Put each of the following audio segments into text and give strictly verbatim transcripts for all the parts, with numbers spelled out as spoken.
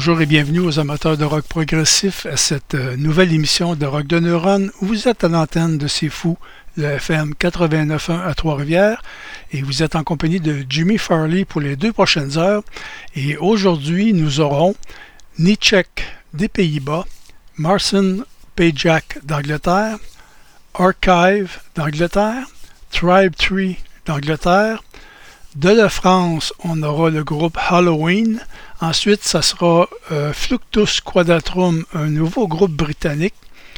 Bonjour et bienvenue aux amateurs de rock progressif à cette euh, nouvelle émission de Rock de Neuron où vous êtes à l'antenne de C'est Fou, le F M quatre-vingt-neuf point un à Trois-Rivières et vous êtes en compagnie de Jimmy Farley pour les deux prochaines heures. Et aujourd'hui, nous aurons Nietzschek des Pays-Bas, Marcin Pajak d'Angleterre, Archive d'Angleterre, Tribe Tree d'Angleterre. De la France, on aura le groupe Halloween. Ensuite, ça sera euh, Fluctus Quadratum, un nouveau groupe britannique.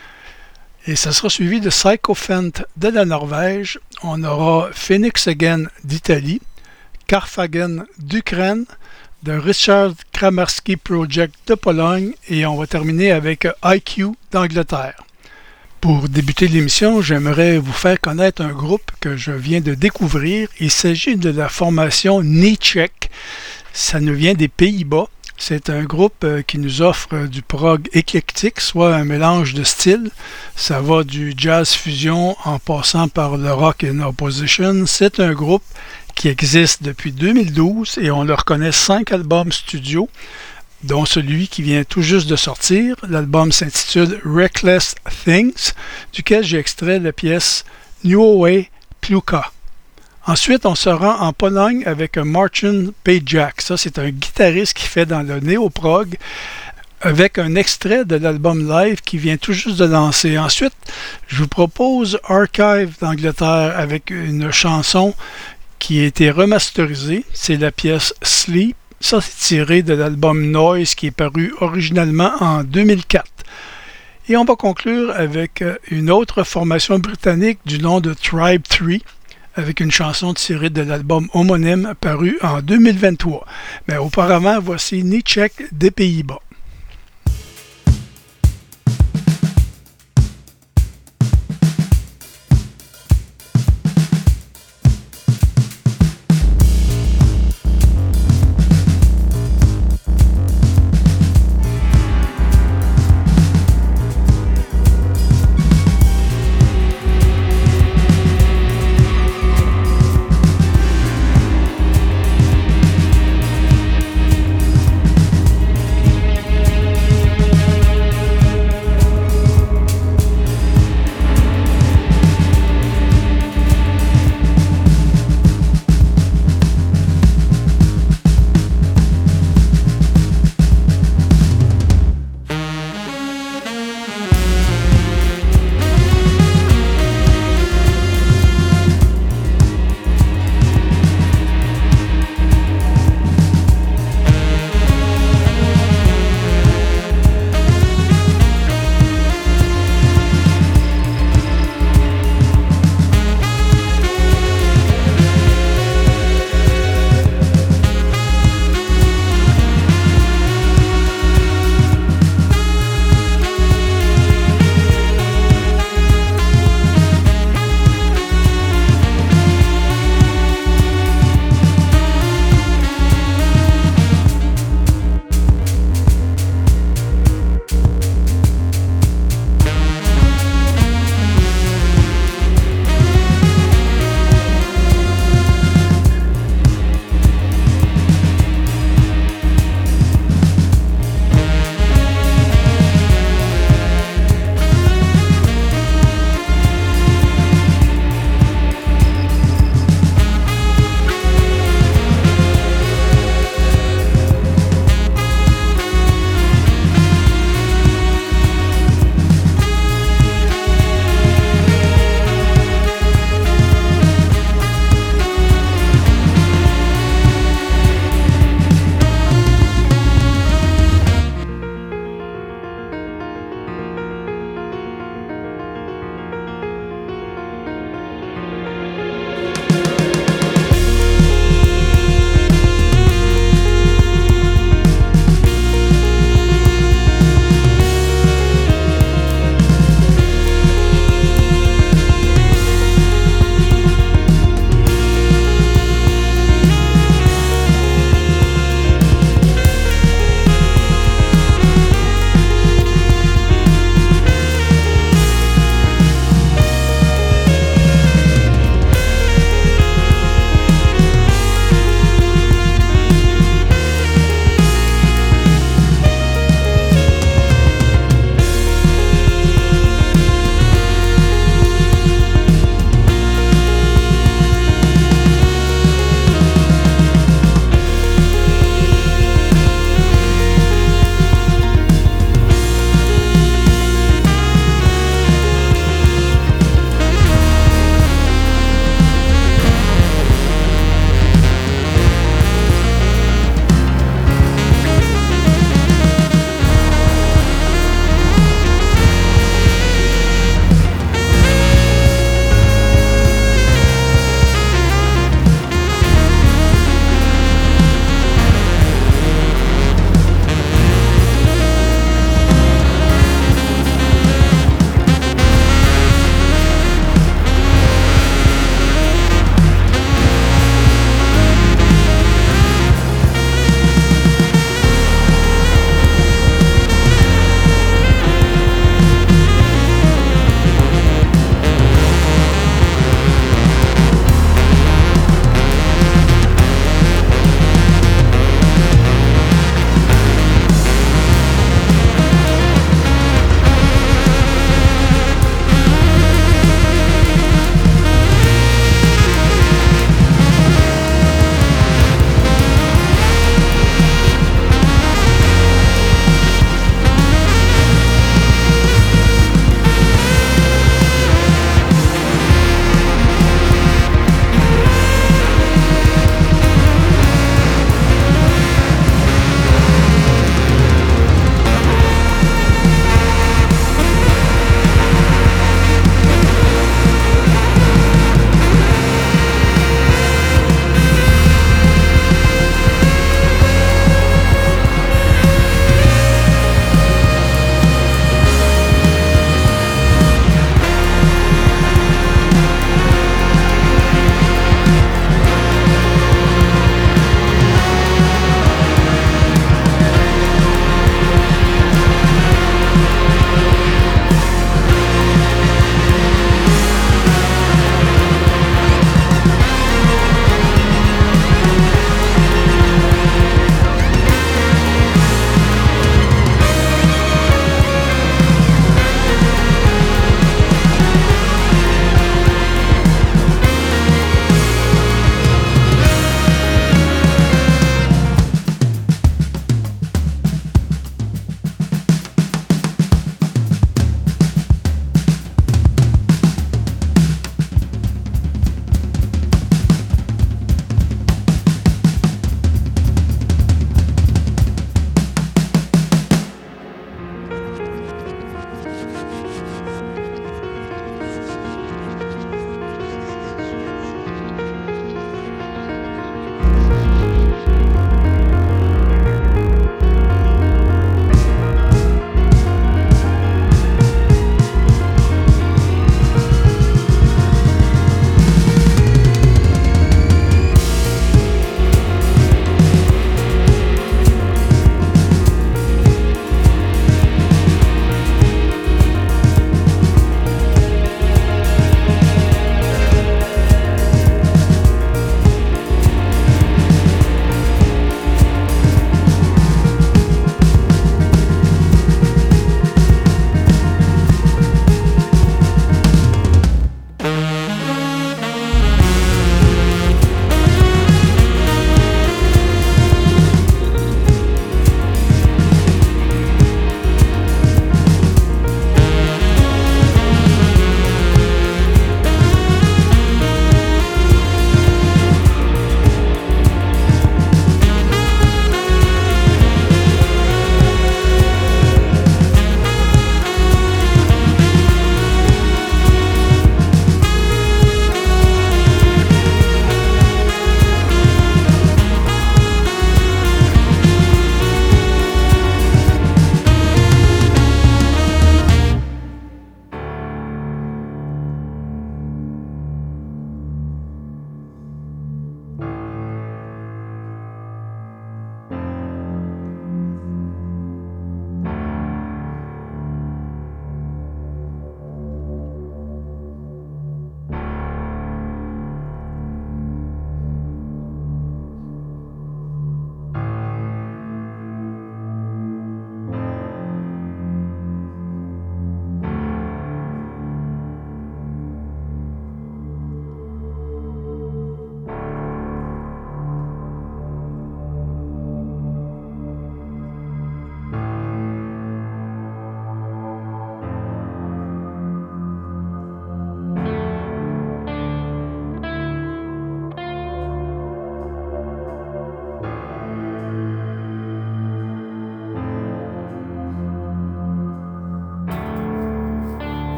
Et ça sera suivi de Sycophant de la Norvège. On aura Phoenix Again d'Italie, Carphagen d'Ukraine, de Richard Kramarski Project de Pologne. Et on va terminer avec I Q d'Angleterre. Pour débuter l'émission, j'aimerais vous faire connaître un groupe que je viens de découvrir. Il s'agit de la formation Nietzschek. Ça nous vient des Pays-Bas. C'est un groupe qui nous offre du prog éclectique, soit un mélange de styles. Ça va du jazz fusion en passant par le rock in opposition. C'est un groupe qui existe depuis deux mille douze et on leur connaît cinq albums studio, dont celui qui vient tout juste de sortir. L'album s'intitule Reckless Things, duquel j'ai extrait la pièce Nieuwe Kluka. Ensuite, on se rend en Pologne avec Marcin Pajak. Ça, c'est un guitariste qui fait dans le néo-prog avec un extrait de l'album live qui vient tout juste de lancer. Ensuite, je vous propose Archive d'Angleterre avec une chanson qui a été remasterisée. C'est la pièce Sleep. Ça, c'est tiré de l'album Noise qui est paru originalement en deux mille quatre. Et on va conclure avec une autre formation britannique du nom de Tribe Tree, avec une chanson tirée de l'album homonyme paru en deux mille vingt-trois. Mais auparavant, voici Nietzschek des Pays-Bas.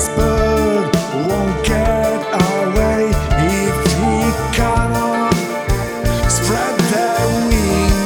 this bird won't get away if he cannot spread their wings.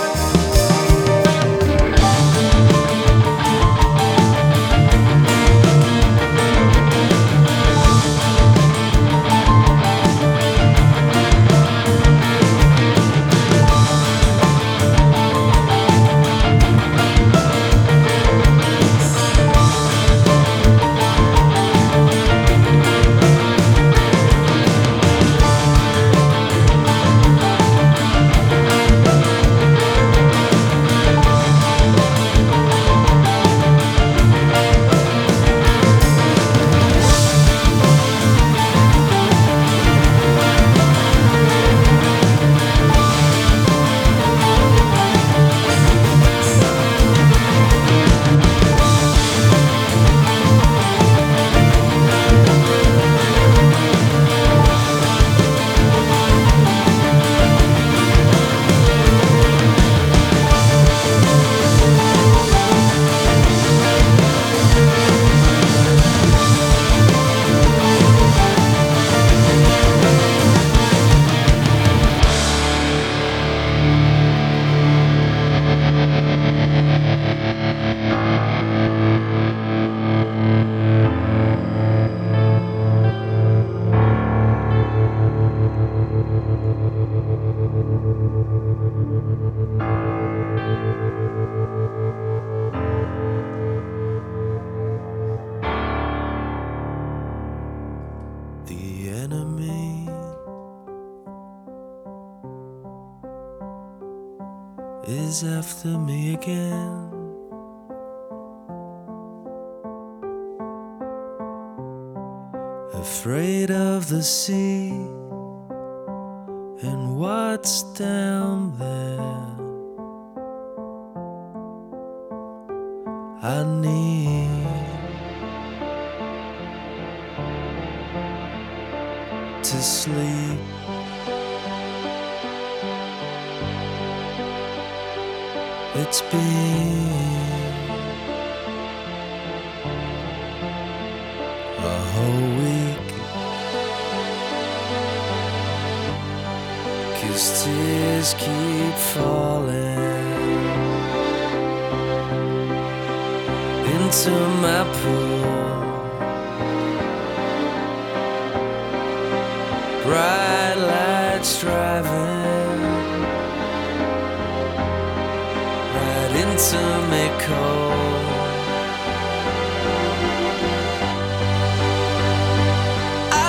The enemy is after me again. Afraid of the sea and what's down there. I need to sleep. It's been a whole week, 'cause tears keep falling into my pool. Bright lights driving right into me cold. I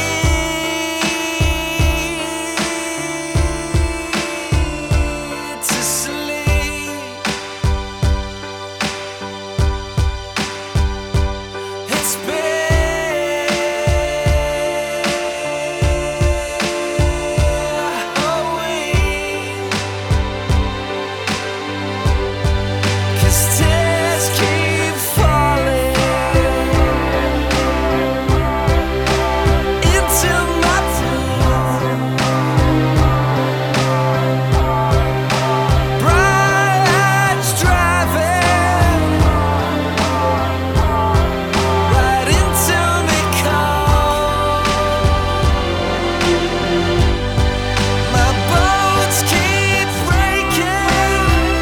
need to sleep. It's been tears keep falling into my room. Bright lights driving right into me cold. My bones keep breaking.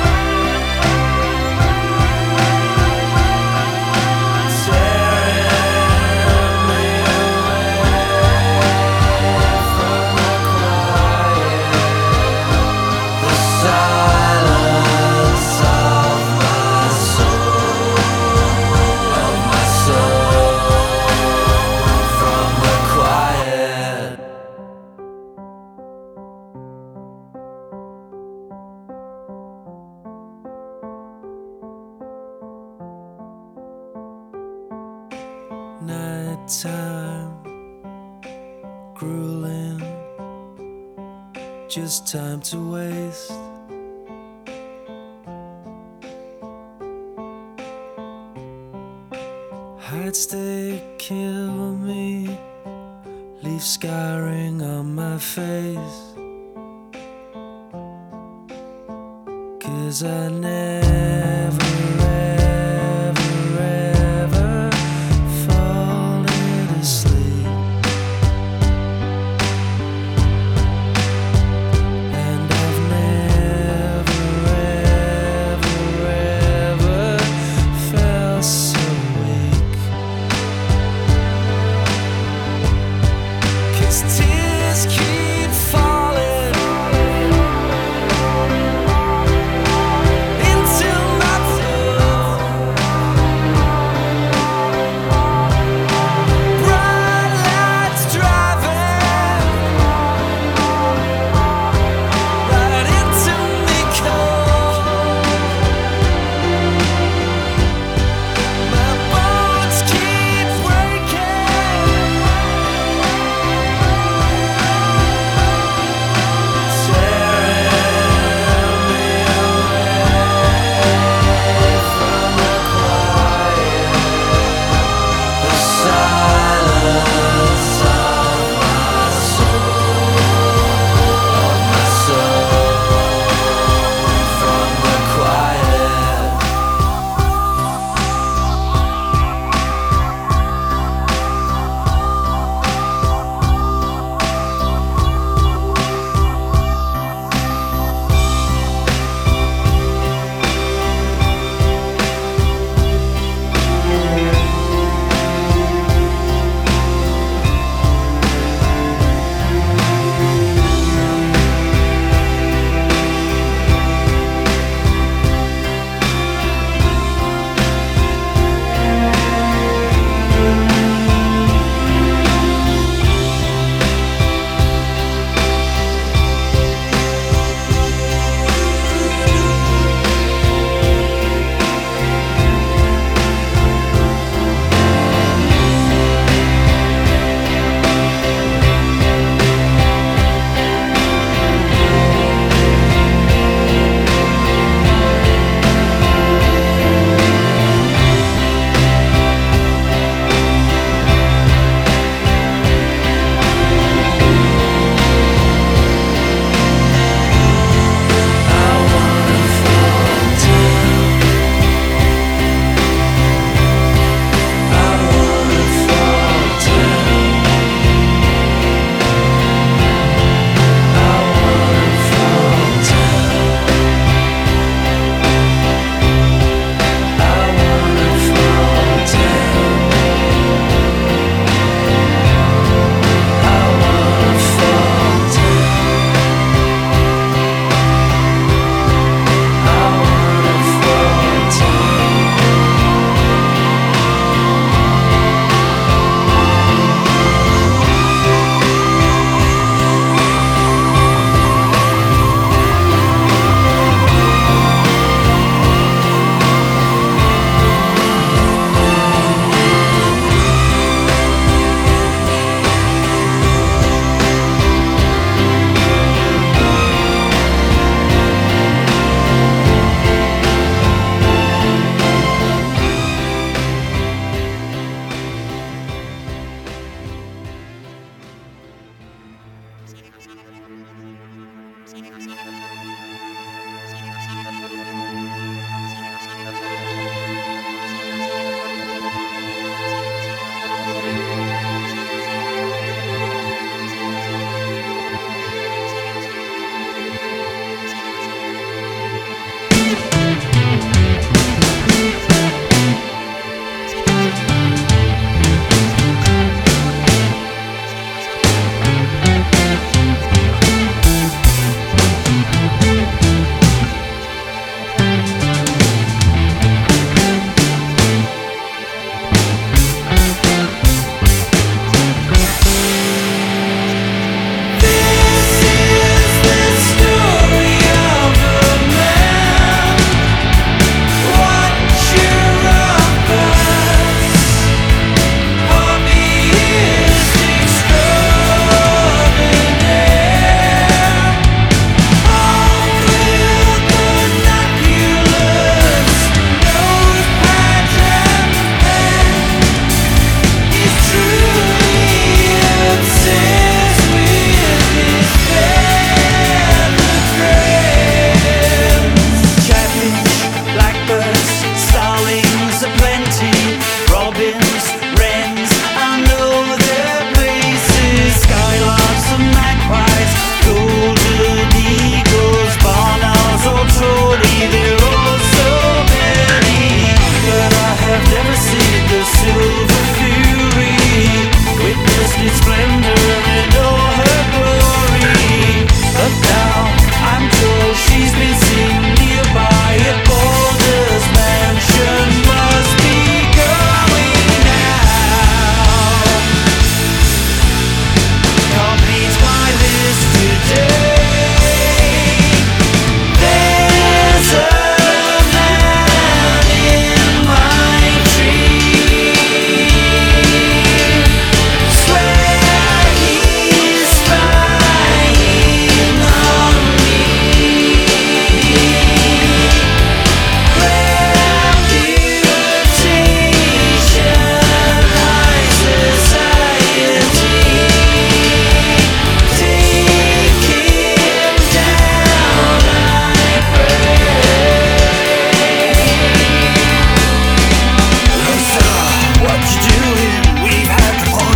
Nighttime, grueling, just time to waste. Heights they kill me, leave scarring on my face. 'Cause I never, ever, ever fall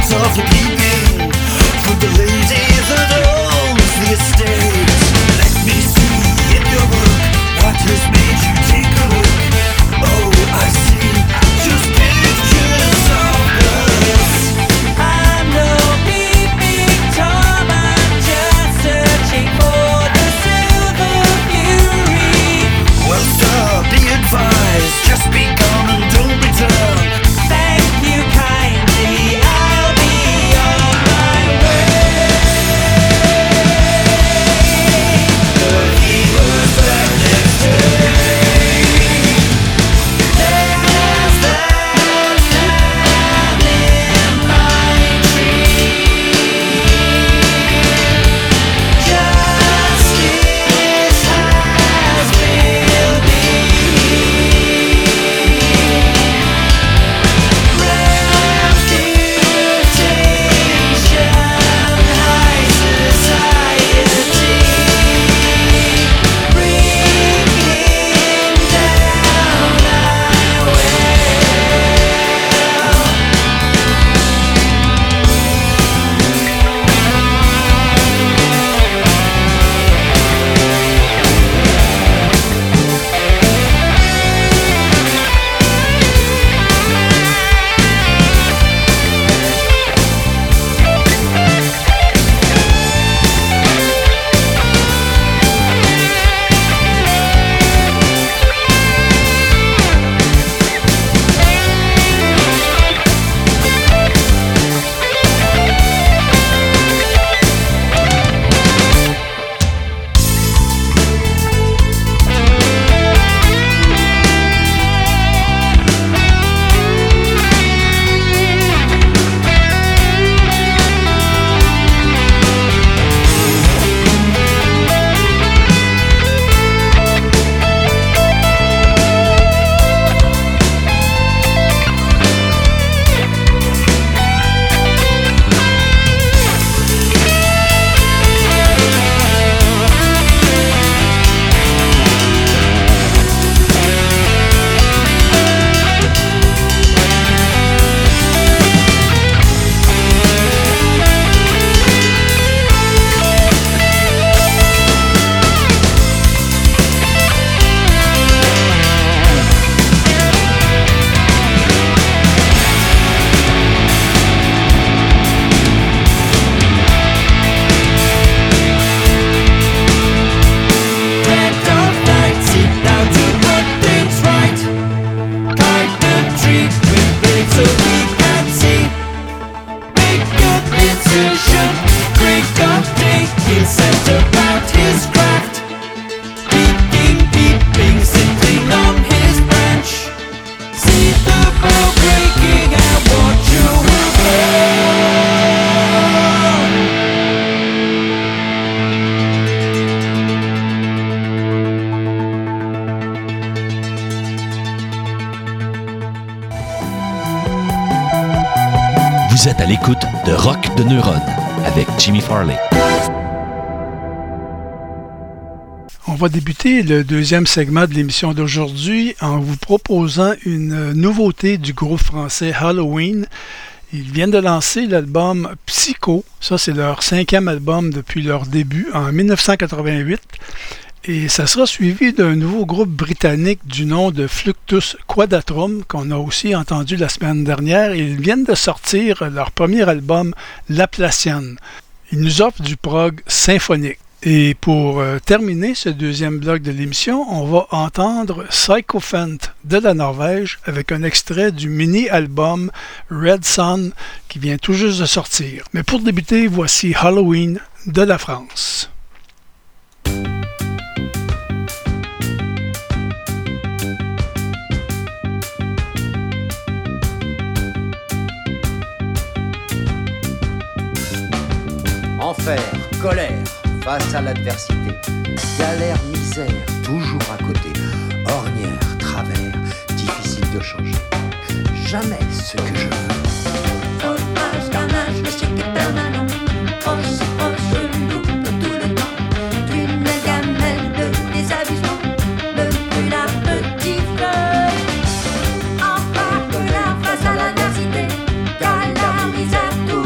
hands off the keeping for the lady that owns the estate. Let me see in your book what has made you take a look. Oh, I see, just pictures of us. I'm no big, big Tom, I'm just searching for the silver fury. Well, sir, be advised, just be gone and don't return. Thank you kindly, I'll be on my way. But he was back next day. There's that sound in my tree. Justice has will be. Reputation, high society, bring him down, I Vous êtes à l'écoute de Rock de Neuron avec Jimmy Farley. On va débuter le deuxième segment de l'émission d'aujourd'hui en vous proposant une nouveauté du groupe français Halloween. Ils viennent de lancer l'album Psycho. Ça, c'est leur cinquième album depuis leur début en dix-neuf cent quatre-vingt-huit. Et ça sera suivi d'un nouveau groupe britannique du nom de Fluctus Quadratum, qu'on a aussi entendu la semaine dernière. Ils viennent de sortir leur premier album, Laplacienne. Ils nous offrent du prog symphonique. Et pour euh, terminer ce deuxième bloc de l'émission, on va entendre Sycophant de la Norvège avec un extrait du mini-album Red Sun qui vient tout juste de sortir. Mais pour débuter, voici Halloween de la France. Enfer, colère, face à l'adversité, galère, misère, toujours à côté, ornière, travers, difficile de changer, jamais ce que je veux. Fromage, carnage, le chic est permanent, proche, proche de nous tout le temps, d'une gamelle de désabusement, ne plus la petite fleur, enfin colère face à l'adversité, galère, misère, tout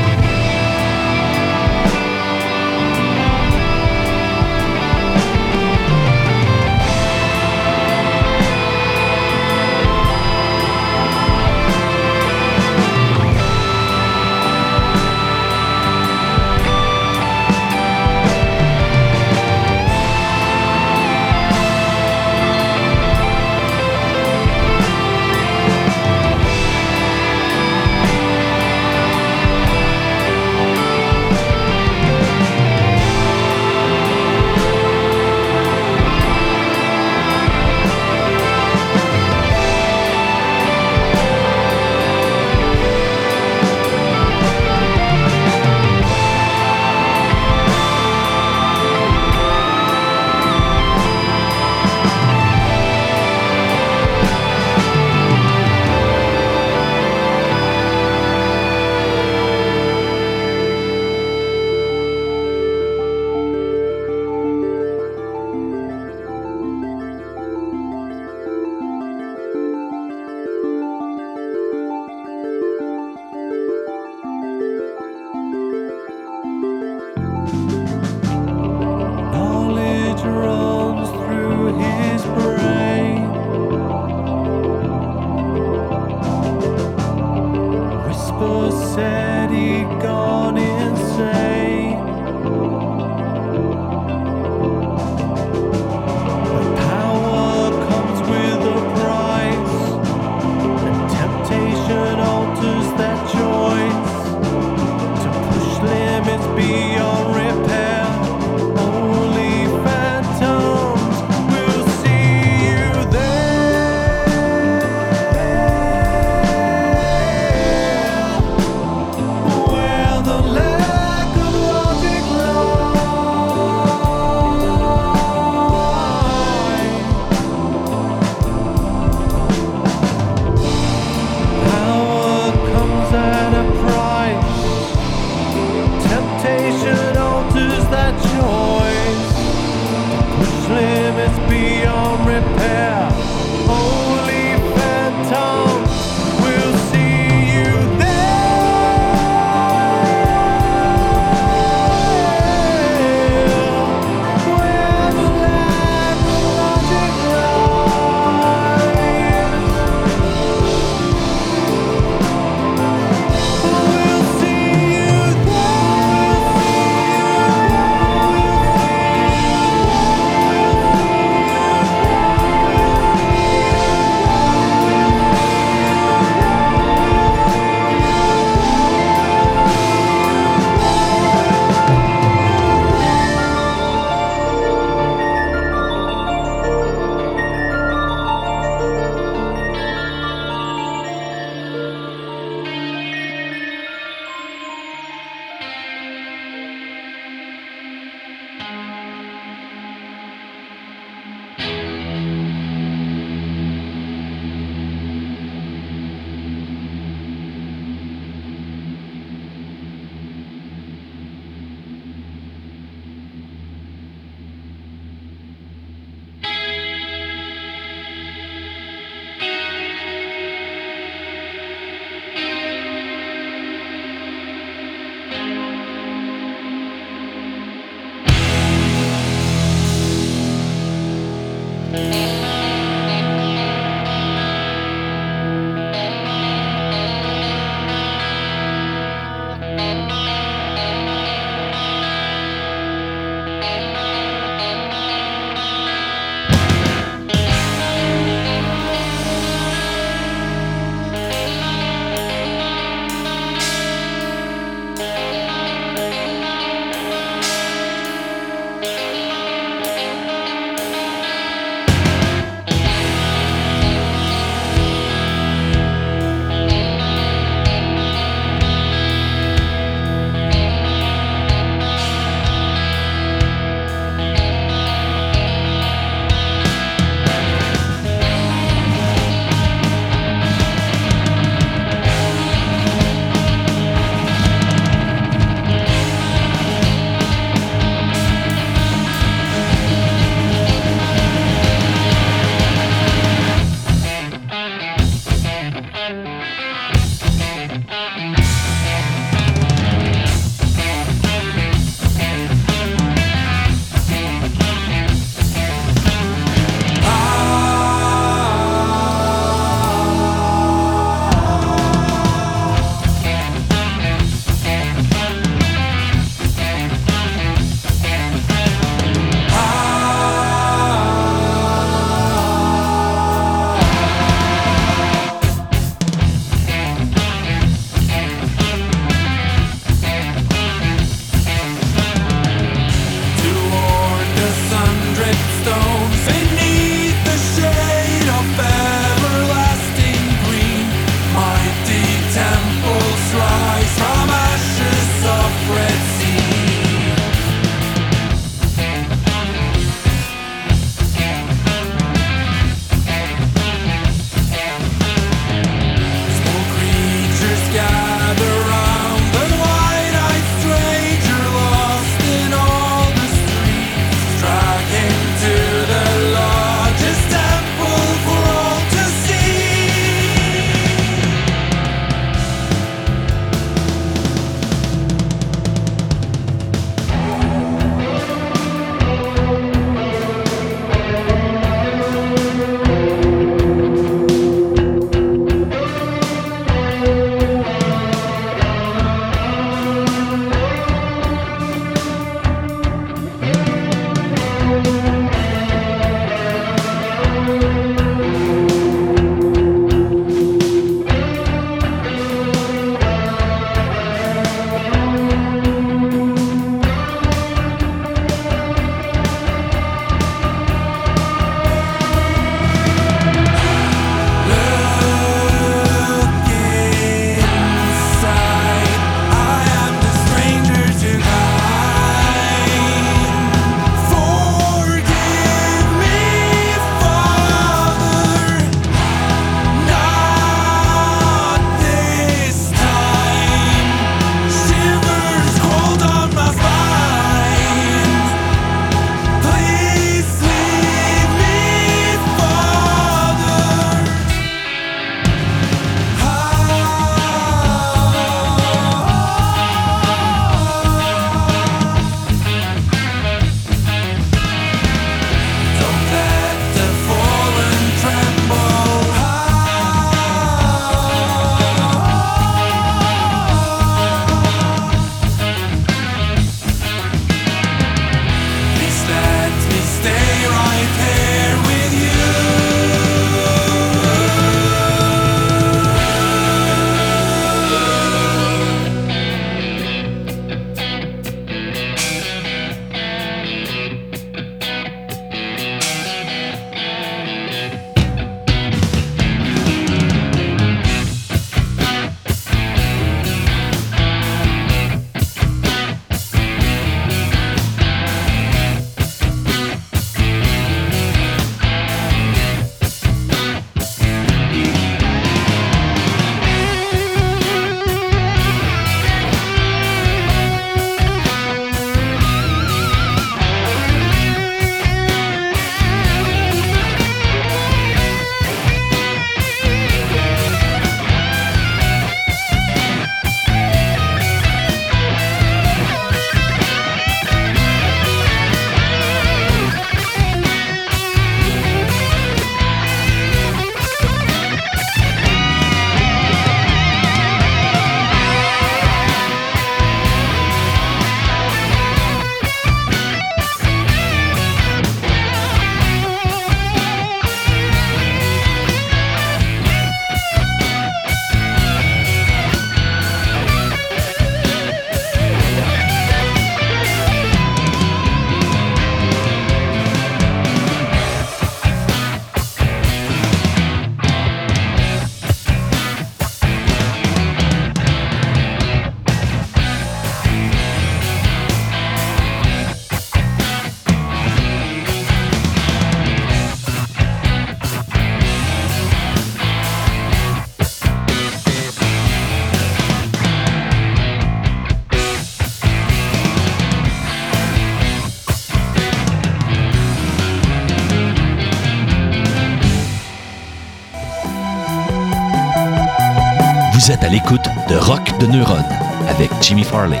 Vous êtes à l'écoute de Rock de Neuronne avec Jimmy Farley.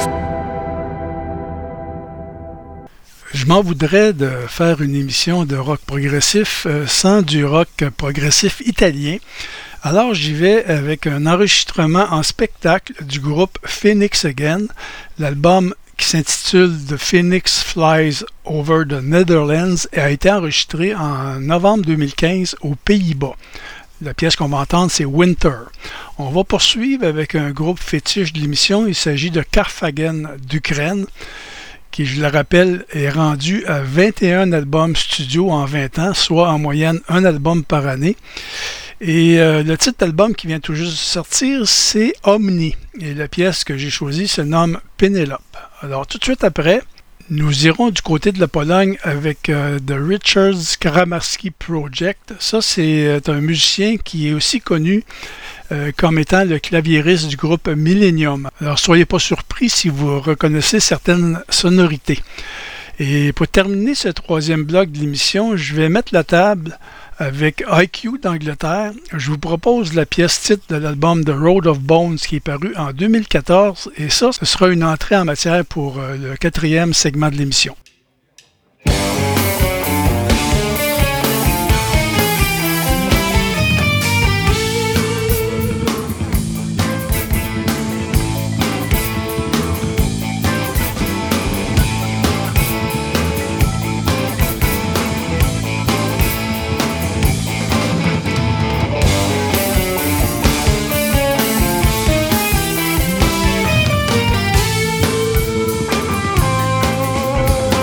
Je m'en voudrais de faire une émission de rock progressif euh, sans du rock progressif italien. Alors j'y vais avec un enregistrement en spectacle du groupe Phoenix Again. L'album qui s'intitule The Phoenix Flies Over the Netherlands a été enregistré en novembre deux mille quinze aux Pays-Bas. La pièce qu'on va entendre, c'est Winter. On va poursuivre avec un groupe fétiche de l'émission. Il s'agit de Karphagen d'Ukraine, qui, je le rappelle, est rendu à vingt et un albums studio en vingt ans, soit en moyenne un album par année. Et euh, le titre d'album qui vient tout juste de sortir, c'est Omni. Et la pièce que j'ai choisie se nomme Penelope. Alors, tout de suite après, nous irons du côté de la Pologne avec euh, The Richards Kramarski Project. Ça, c'est euh, un musicien qui est aussi connu euh, comme étant le claviériste du groupe Millennium. Alors, soyez pas surpris si vous reconnaissez certaines sonorités. Et pour terminer ce troisième bloc de l'émission, je vais mettre la table avec I Q d'Angleterre. Je vous propose la pièce titre de l'album The Road of Bones qui est paru en deux mille quatorze et ça, ce sera une entrée en matière pour euh, le quatrième segment de l'émission. Thank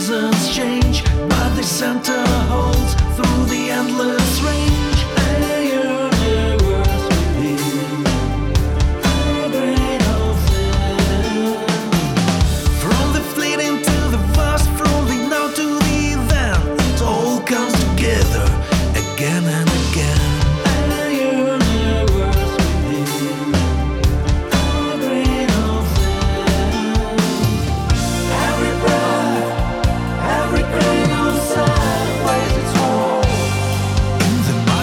seasons change, but the center holds through the endless range. And you're the worst within a grain of sand. From the fleeting to the fast, from the now to the then, it all comes together again and again. And you're the worst within a grain of sand. Every breath, every grain of sand weighs its toll in the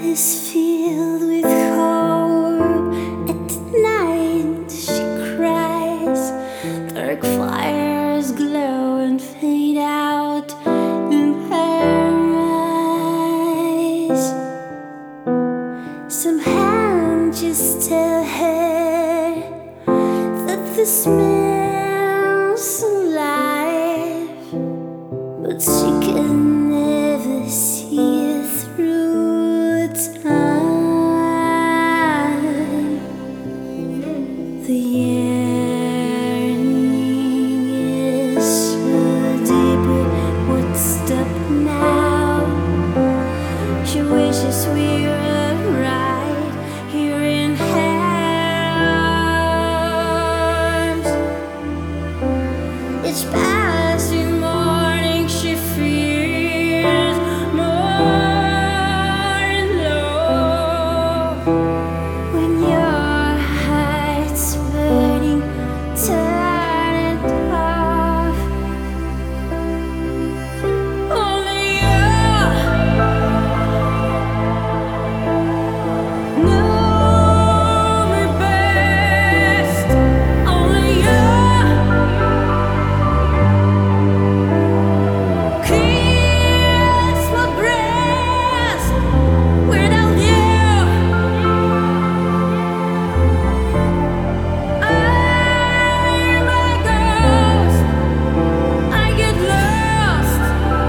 is filled with hope. At night she cries, dark fires glow and fade out in her eyes. Some hand just tell her that the smells alive, but she can never see it through time. The yearning is so deep, it would stop now. She wishes we were right here in her arms. Each passing morning she feels more in love. When your heart's burning, turn it off. Only you know me best. Only you kiss my breast. Without you, I'm a ghost. I get lost.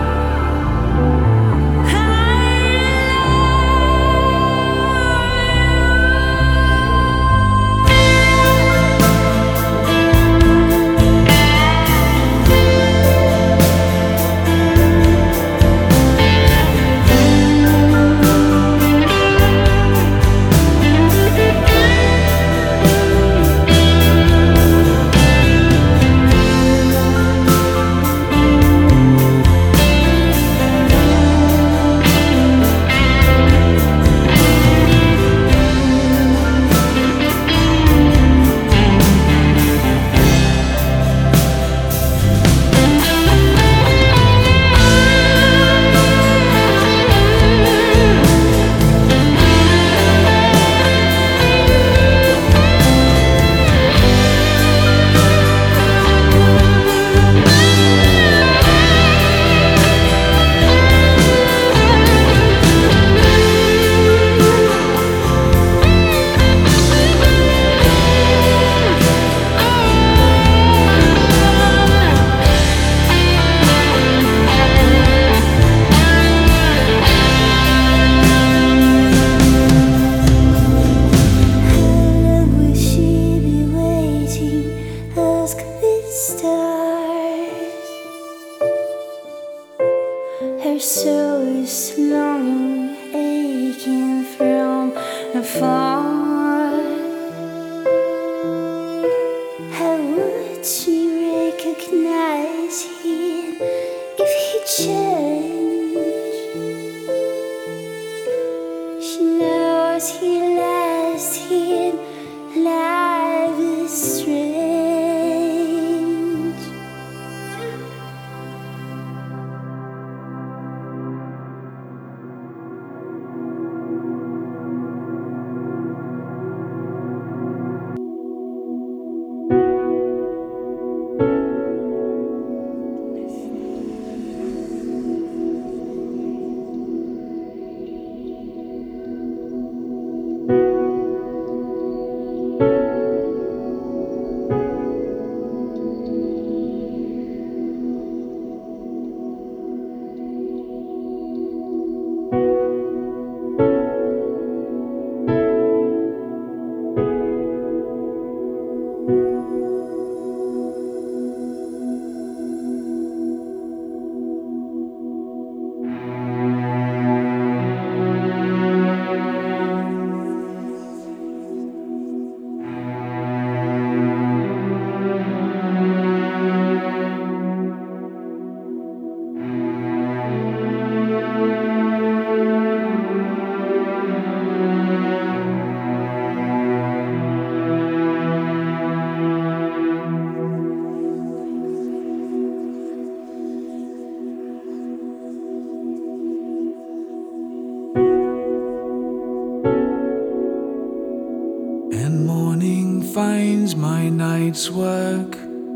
How long will she be waiting? Ask the stars. Her soul is longing, aching from afar. How would she recognize him if he changed? She knows he loves him. Life is strange. finds my night's work.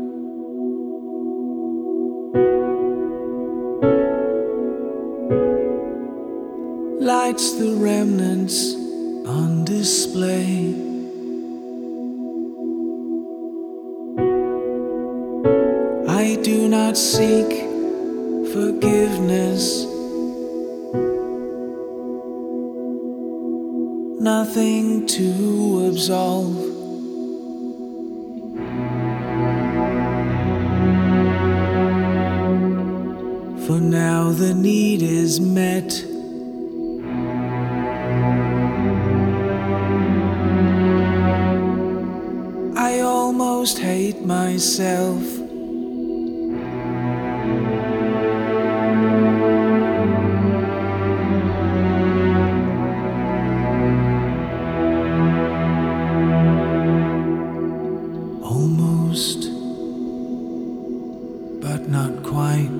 Lights the remnants on display. I do not seek forgiveness. Nothing to absolve. For now the need is met. I almost hate myself. Almost, but not quite.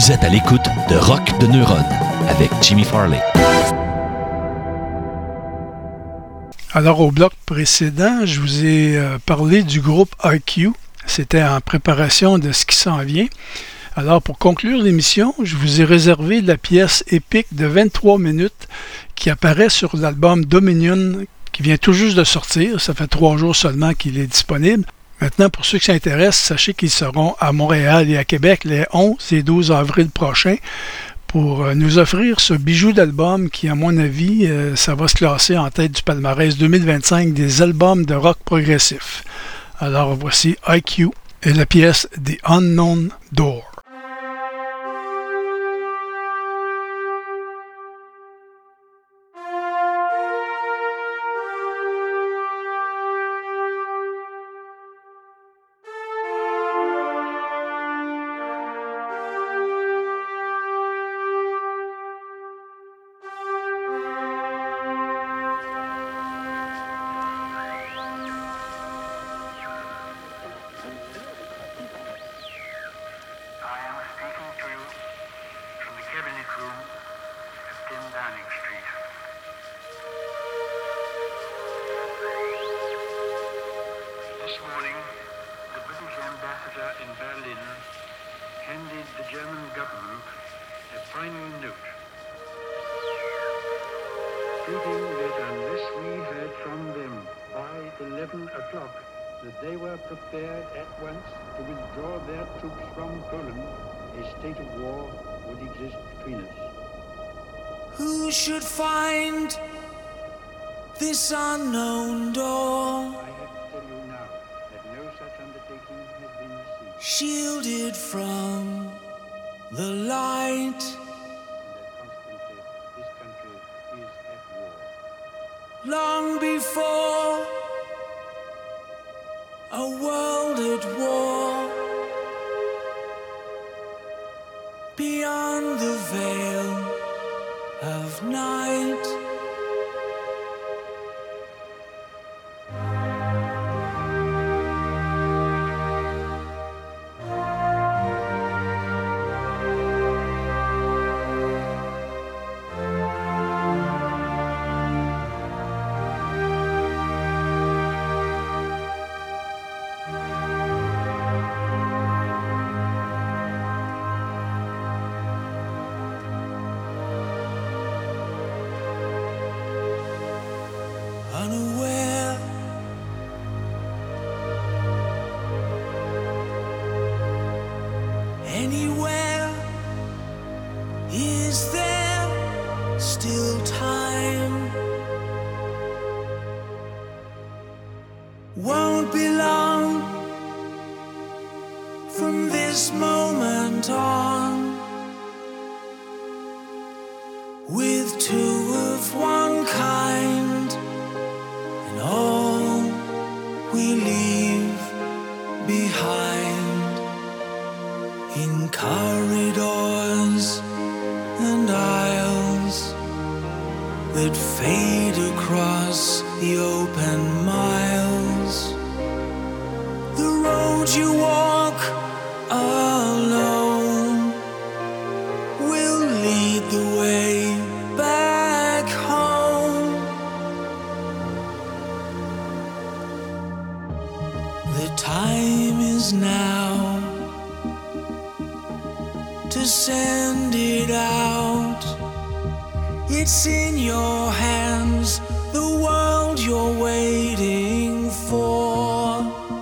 Vous êtes à l'écoute de Rock de Neuronne avec Jimmy Farley. Alors, au bloc précédent, je vous ai euh, parlé du groupe I Q. C'était en préparation de ce qui s'en vient. Alors, pour conclure l'émission, je vous ai réservé la pièce épique de vingt-trois minutes qui apparaît sur l'album Dominion, qui vient tout juste de sortir. Ça fait trois jours seulement qu'il est disponible. Maintenant, pour ceux qui s'intéressent, sachez qu'ils seront à Montréal et à Québec les onze et douze avril prochains pour nous offrir ce bijou d'album qui, à mon avis, euh, ça va se classer en tête du palmarès deux mille vingt-cinq des albums de rock progressif. Alors voici I Q et la pièce The Unknown Door. Who should find this unknown door? I have to tell you now that no such undertaking has been received. Shielded from the light. And that consequently this country is at war. Long before a world at war. Beyond the veil of night. Unaware, anywhere, is there still time? Won't be long from this moment on, with two of one kind. And all we leave behind in corridors and aisles that fade across the open miles. The road you walk alone will lead the way back home. The time is now to send it out. It's in your hands, the world you're waiting for.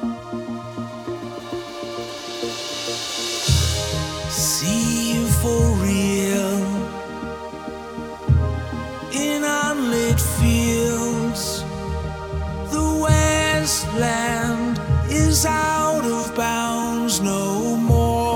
See for real in unlit fields. The wasteland is out of bounds no more.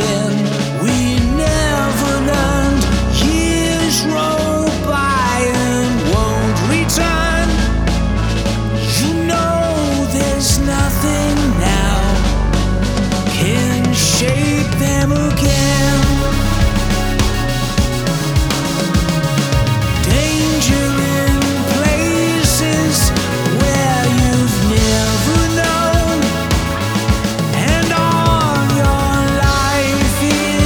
then we never learned. Years roll by and won't return. You know there's nothing now can shape them again. Danger in places where you've never known, and all your life is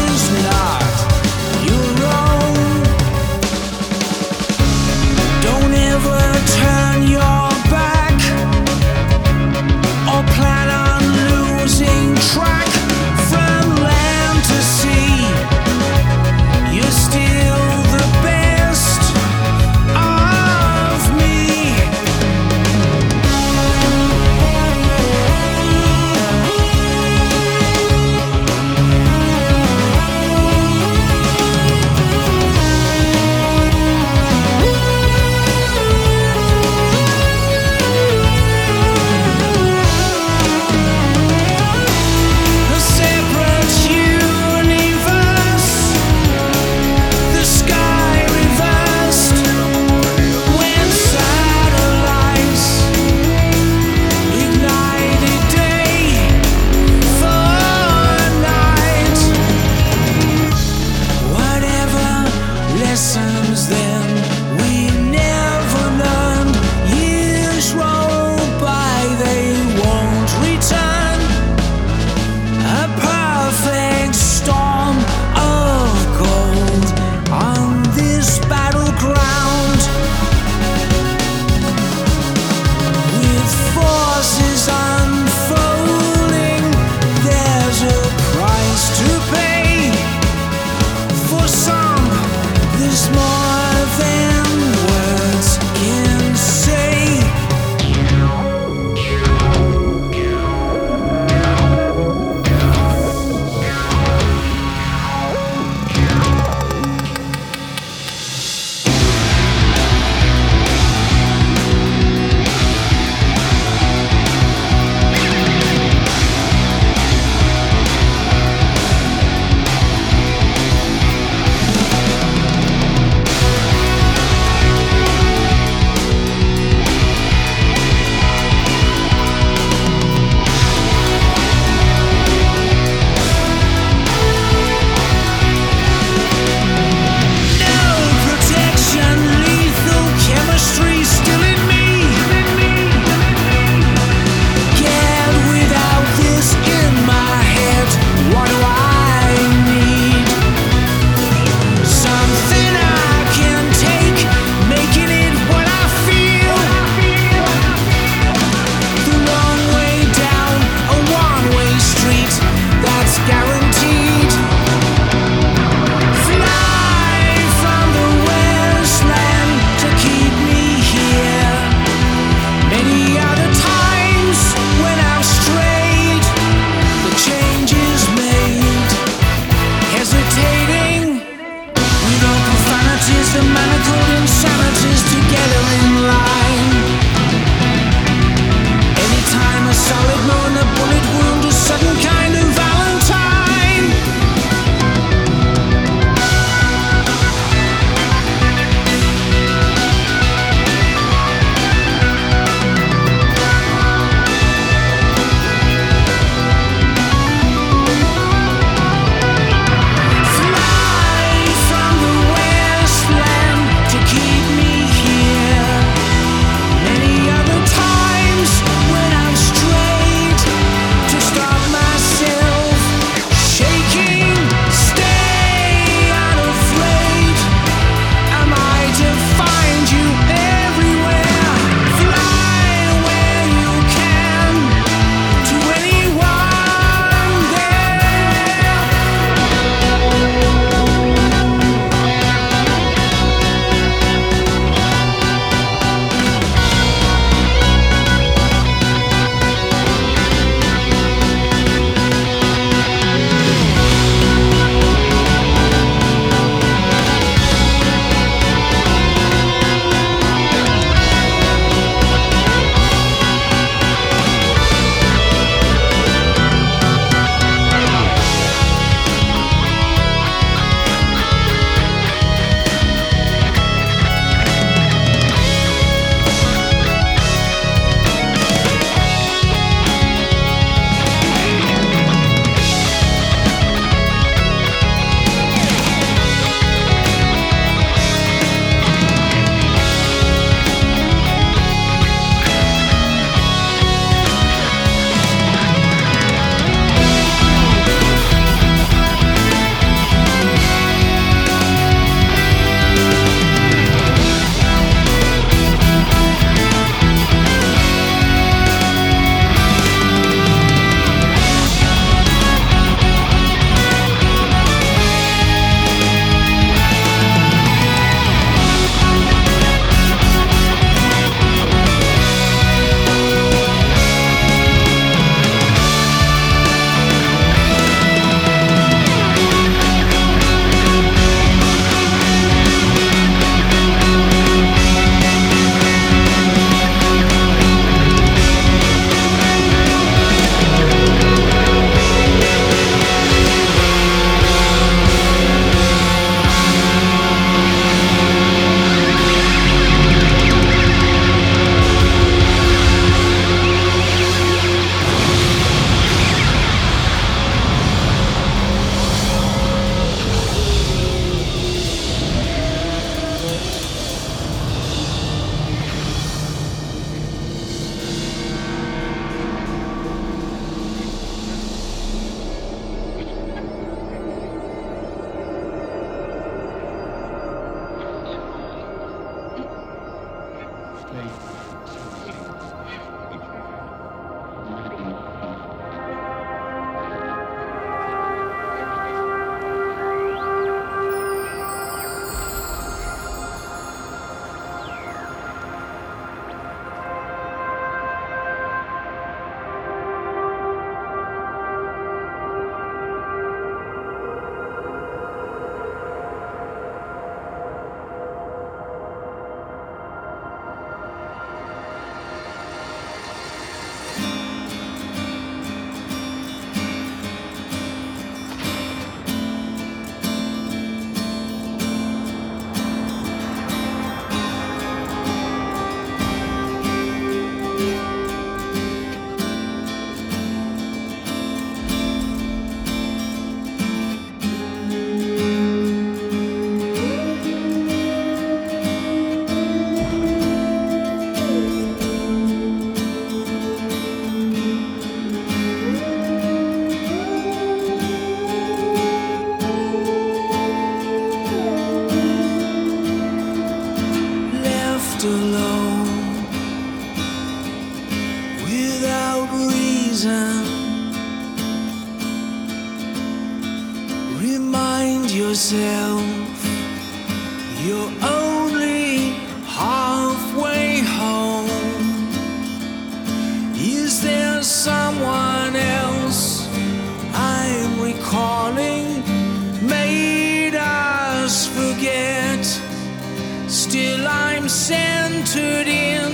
yourself, you're only halfway home. Is there someone else I'm recalling? Made us forget. Still I'm centered in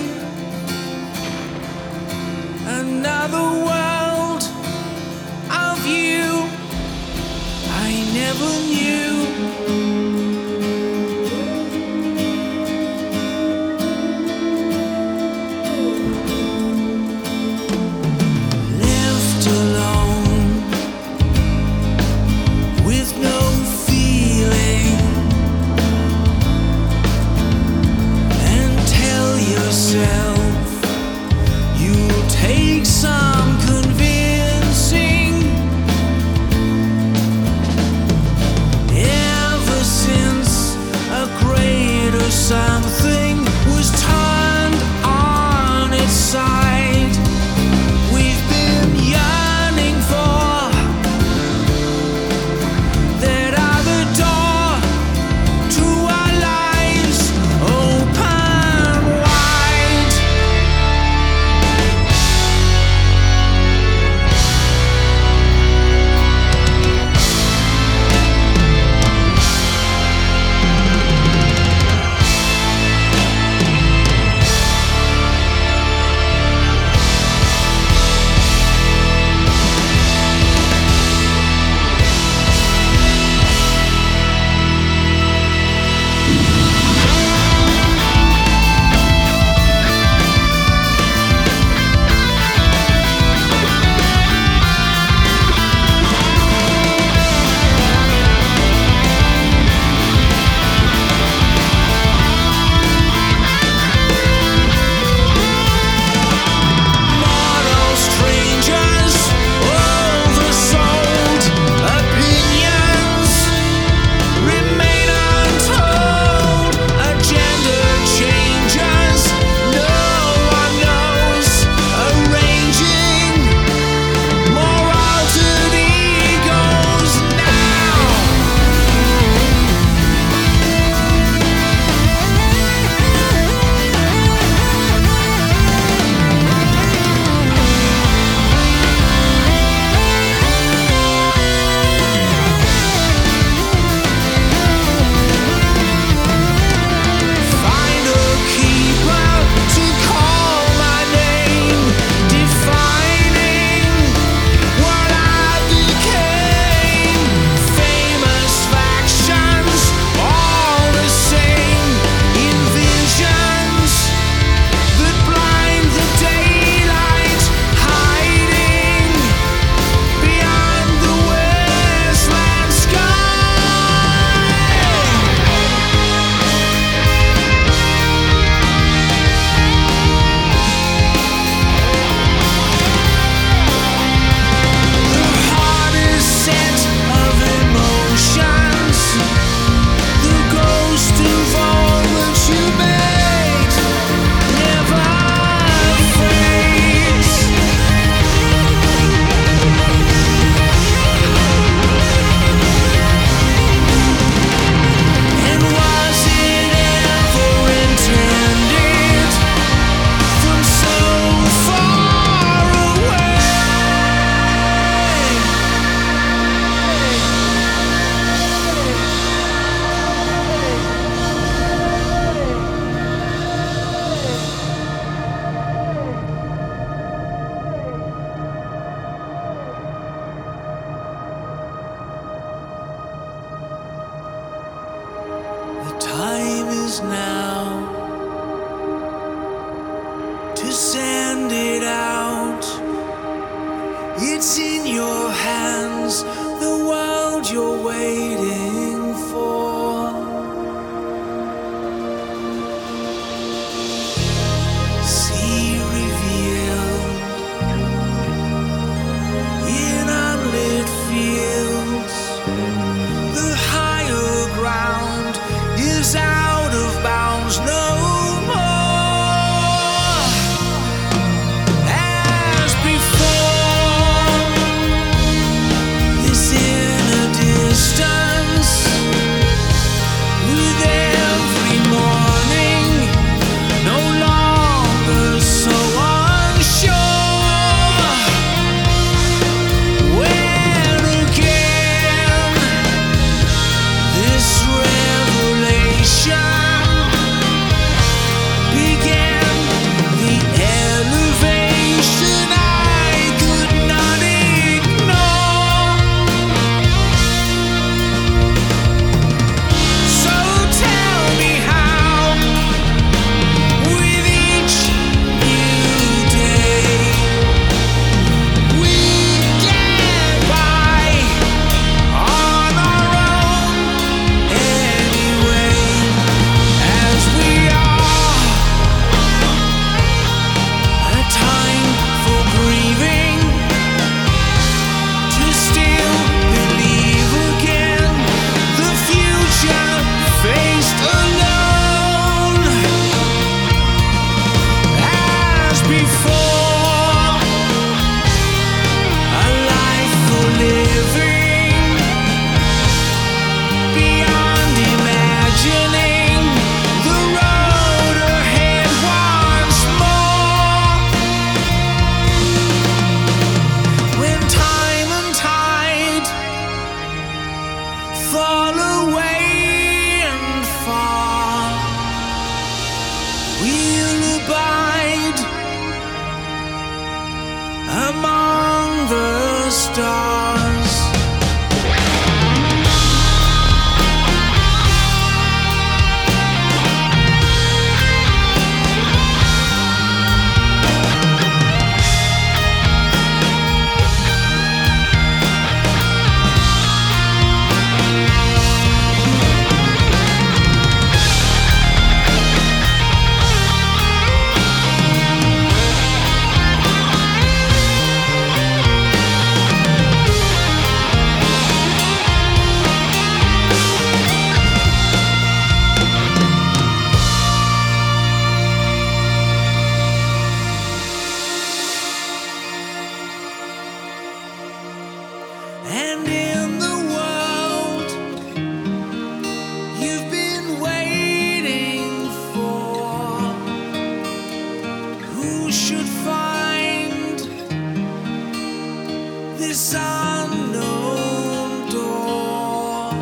another world of you I never knew. Left alone with no feeling, and tell yourself you'll take some convincing. Ever since a greater something was turned on its side, we've been yearning for that other door to our lives open wide. Mortal strangers, oversold opinions remain untold. Agenda changes, no one knows. Arranging more altered egos now. Find a keeper to call my name, defining what I became. Famous factions, all the same, in visions that blind the daylight, hiding beyond the wasteland sky. The hardest set of emotions, the ghost of all that you made, never fades. And was it ever intended from so far away? The time is now to send it out. It's in your hands, the world you're waiting for. See revealed in unlit fields. The higher ground is out of bounds. and in the world you've been waiting for. Who should find this unknown door?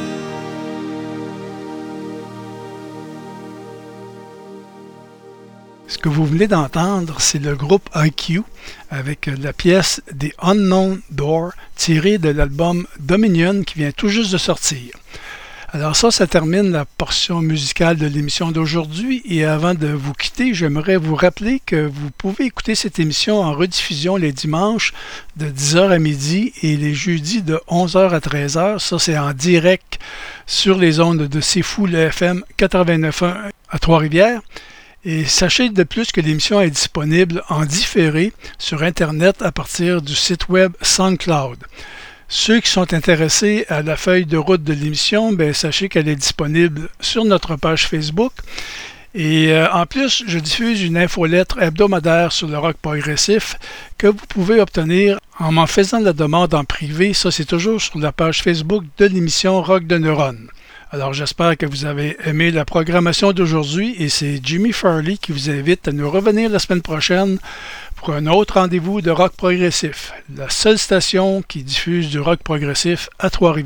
Ce que vous venez d'entendre, c'est le groupe I Q avec la pièce The Unknown Door tirée de l'album Dominion qui vient tout juste de sortir. Alors ça, ça termine la portion musicale de l'émission d'aujourd'hui et avant de vous quitter, j'aimerais vous rappeler que vous pouvez écouter cette émission en rediffusion les dimanches de dix heures à midi et les jeudis de onze heures à treize heures. Ça, c'est en direct sur les ondes de C'est Fou, le F M quatre-vingt-neuf point un à Trois-Rivières. Et sachez de plus que l'émission est disponible en différé sur Internet à partir du site web SoundCloud. Ceux qui sont intéressés à la feuille de route de l'émission, ben, sachez qu'elle est disponible sur notre page Facebook. Et euh, en plus, je diffuse une infolettre hebdomadaire sur le rock progressif que vous pouvez obtenir en m'en faisant la demande en privé. Ça, c'est toujours sur la page Facebook de l'émission Rock de Neuronne. Alors, j'espère que vous avez aimé la programmation d'aujourd'hui et c'est Jimmy Farley qui vous invite à nous revenir la semaine prochaine pour un autre rendez-vous de rock progressif, la seule station qui diffuse du rock progressif à Trois-Rivières.